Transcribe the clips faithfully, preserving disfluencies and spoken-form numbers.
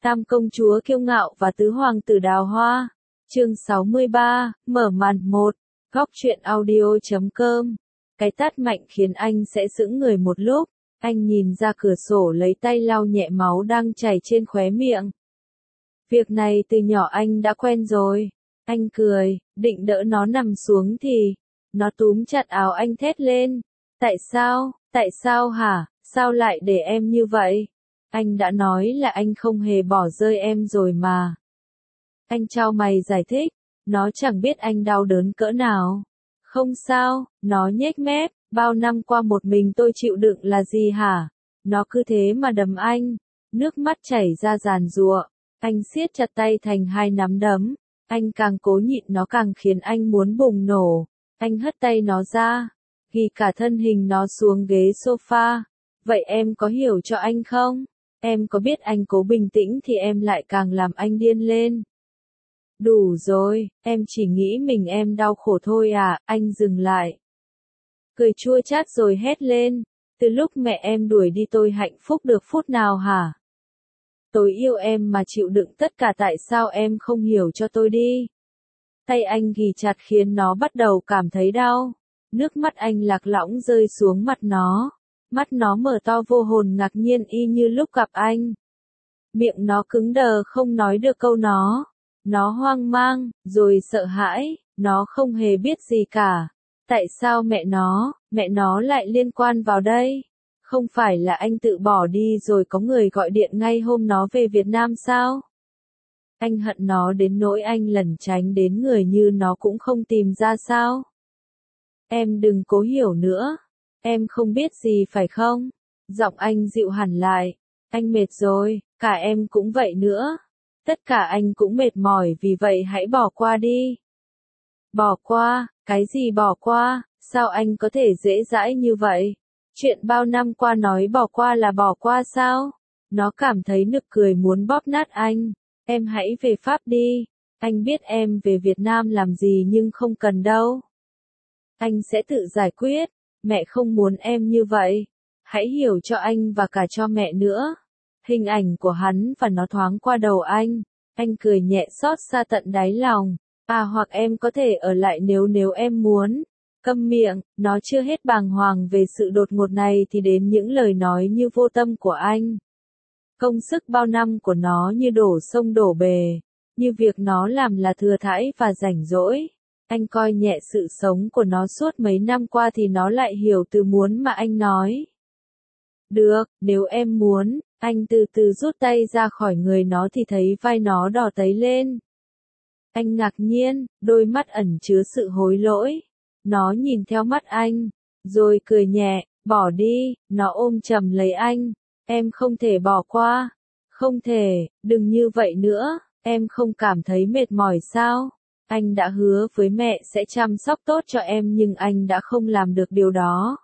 Tam công chúa kiêu ngạo và tứ hoàng tử đào hoa. Chương sáu mươi ba, mở màn một. Góc truyện audio chấm com. Cái tát mạnh khiến anh sẽ sững người một lúc. Anh nhìn ra cửa sổ lấy tay lau nhẹ máu đang chảy trên khóe miệng. Việc này từ nhỏ anh đã quen rồi. Anh cười, định đỡ nó nằm xuống thì nó túm chặt áo anh thét lên. Tại sao, tại sao hả, sao lại để em như vậy? Anh đã nói là anh không hề bỏ rơi em rồi mà. Anh chau mày giải thích, nó chẳng biết anh đau đớn cỡ nào. Không sao, nó nhếch mép, bao năm qua một mình tôi chịu đựng là gì hả? Nó cứ thế mà đấm anh, nước mắt chảy ra giàn giụa. Anh siết chặt tay thành hai nắm đấm, anh càng cố nhịn nó càng khiến anh muốn bùng nổ. Anh hất tay nó ra, ghi cả thân hình nó xuống ghế sofa. Vậy em có hiểu cho anh không? Em có biết anh cố bình tĩnh thì em lại càng làm anh điên lên. Đủ rồi, em chỉ nghĩ mình em đau khổ thôi à, anh dừng lại. Cười chua chát rồi hét lên, từ lúc mẹ em đuổi đi tôi hạnh phúc được phút nào hả? Tôi yêu em mà chịu đựng tất cả, tại sao em không hiểu cho tôi đi? Tay anh ghì chặt khiến nó bắt đầu cảm thấy đau. Nước mắt anh lạc lõng rơi xuống mặt nó. Mắt nó mở to vô hồn ngạc nhiên y như lúc gặp anh. Miệng nó cứng đờ không nói được câu nó. Nó hoang mang, rồi sợ hãi, nó không hề biết gì cả. Tại sao mẹ nó, mẹ nó lại liên quan vào đây? Không phải là anh tự bỏ đi rồi có người gọi điện ngay hôm nó về Việt Nam sao? Anh hận nó đến nỗi anh lẩn tránh đến người như nó cũng không tìm ra sao? Em đừng cố hiểu nữa. Em không biết gì phải không? Giọng anh dịu hẳn lại. Anh mệt rồi, cả em cũng vậy nữa. Tất cả anh cũng mệt mỏi, vì vậy hãy bỏ qua đi. Bỏ qua, cái gì bỏ qua, sao anh có thể dễ dãi như vậy? Chuyện bao năm qua nói bỏ qua là bỏ qua sao? Nó cảm thấy nực cười muốn bóp nát anh. Em hãy về Pháp đi. Anh biết em về Việt Nam làm gì nhưng không cần đâu. Anh sẽ tự giải quyết. Mẹ không muốn em như vậy. Hãy hiểu cho anh và cả cho mẹ nữa. Hình ảnh của hắn và nó thoáng qua đầu anh. Anh cười nhẹ xót xa tận đáy lòng. À, hoặc em có thể ở lại nếu nếu em muốn. Câm miệng, nó chưa hết bàng hoàng về sự đột ngột này thì đến những lời nói như vô tâm của anh. Công sức bao năm của nó như đổ sông đổ bề. Như việc nó làm là thừa thãi và rảnh rỗi. Anh coi nhẹ sự sống của nó suốt mấy năm qua thì nó lại hiểu từ muốn mà anh nói. Được, nếu em muốn. Anh từ từ rút tay ra khỏi người nó thì thấy vai nó đỏ tấy lên. Anh ngạc nhiên, đôi mắt ẩn chứa sự hối lỗi. Nó nhìn theo mắt anh, rồi cười nhẹ, bỏ đi, nó ôm chầm lấy anh. Em không thể bỏ qua. Không thể, đừng như vậy nữa, em không cảm thấy mệt mỏi sao? Anh đã hứa với mẹ sẽ chăm sóc tốt cho em nhưng anh đã không làm được điều đó.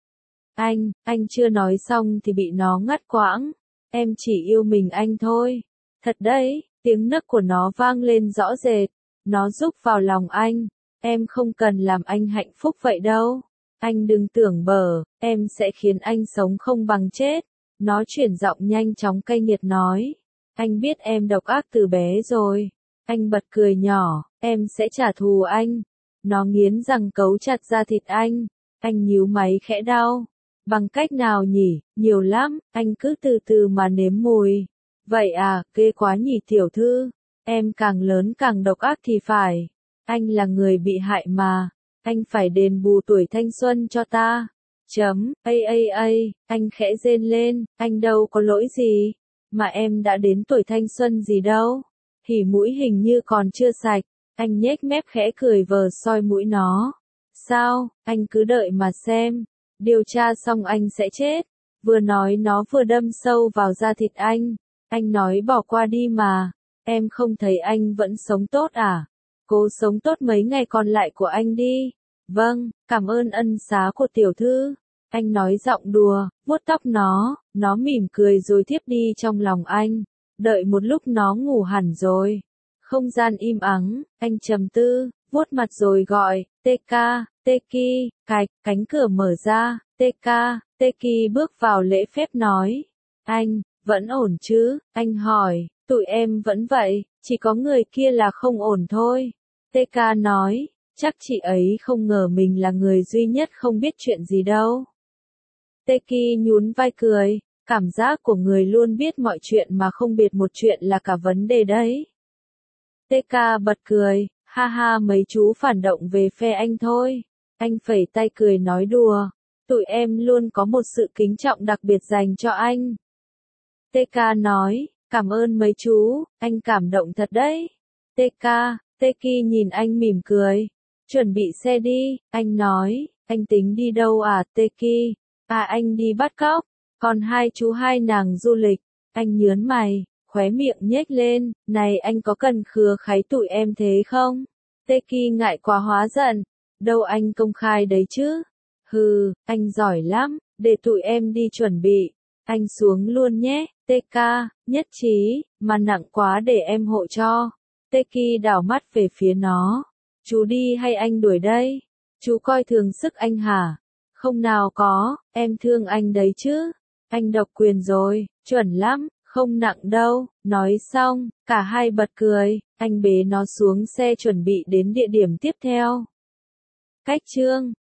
Anh, anh chưa nói xong thì bị nó ngắt quãng. Em chỉ yêu mình anh thôi. Thật đấy, tiếng nấc của nó vang lên rõ rệt. Nó rúc vào lòng anh. Em không cần làm anh hạnh phúc vậy đâu. Anh đừng tưởng bở, em sẽ khiến anh sống không bằng chết. Nó chuyển giọng nhanh chóng cay nghiệt nói. Anh biết em độc ác từ bé rồi. Anh bật cười nhỏ, em sẽ trả thù anh. Nó nghiến răng cấu chặt da thịt anh. Anh nhíu máy khẽ đau. Bằng cách nào nhỉ, nhiều lắm, anh cứ từ từ mà nếm mùi. Vậy à, ghê quá nhỉ tiểu thư. Em càng lớn càng độc ác thì phải. Anh là người bị hại mà. Anh phải đền bù tuổi thanh xuân cho ta. Chấm, a a a, anh khẽ rên lên, anh đâu có lỗi gì. Mà em đã đến tuổi thanh xuân gì đâu. Hỉ mũi hình như còn chưa sạch. Anh nhếch mép khẽ cười vờ soi mũi nó. Sao, anh cứ đợi mà xem. Điều tra xong anh sẽ chết. Vừa nói nó vừa đâm sâu vào da thịt anh. Anh nói bỏ qua đi mà. Em không thấy anh vẫn sống tốt à? Cố sống tốt mấy ngày còn lại của anh đi. Vâng, cảm ơn ân xá của tiểu thư. Anh nói giọng đùa, vuốt tóc nó. Nó mỉm cười rồi thiếp đi trong lòng anh. Đợi một lúc nó ngủ hẳn rồi. Không gian im ắng, anh trầm tư, vuốt mặt rồi gọi, tê ca, Teki, cạch, cánh cửa mở ra, tê ca, Teki bước vào lễ phép nói. Anh, vẫn ổn chứ? Anh hỏi, Tụi em vẫn vậy, chỉ có người kia là không ổn thôi. tê ca nói, chắc chị ấy không ngờ mình là người duy nhất không biết chuyện gì đâu. tê ki nhún vai cười, cảm giác của người luôn biết mọi chuyện mà không biết một chuyện là cả vấn đề đấy. tê ca bật cười, ha ha mấy chú phản động về phe anh thôi. Anh phẩy tay cười nói đùa, tụi em luôn có một sự kính trọng đặc biệt dành cho anh. tê ca nói, cảm ơn mấy chú, anh cảm động thật đấy. tê ca, tê ki nhìn anh mỉm cười, chuẩn bị xe đi, anh nói, anh tính đi đâu à tê ki? À anh đi bắt cóc, còn hai chú hai nàng du lịch. Anh nhớn mày, khóe miệng nhếch lên, này anh có cần khứa kháy tụi em thế không? tê ki ngại quá hóa giận, đâu anh công khai đấy chứ. Hừ, anh giỏi lắm, để tụi em đi chuẩn bị. Anh xuống luôn nhé, tê ca, nhất trí, mà nặng quá để em hộ cho. tê ki đảo mắt về phía nó. Chú đi hay anh đuổi đây? Chú coi thường sức anh hả? Không nào có, em thương anh đấy chứ. Anh độc quyền rồi, chuẩn lắm, không nặng đâu. Nói xong, cả hai bật cười, anh bế nó xuống xe chuẩn bị đến địa điểm tiếp theo. Cách chương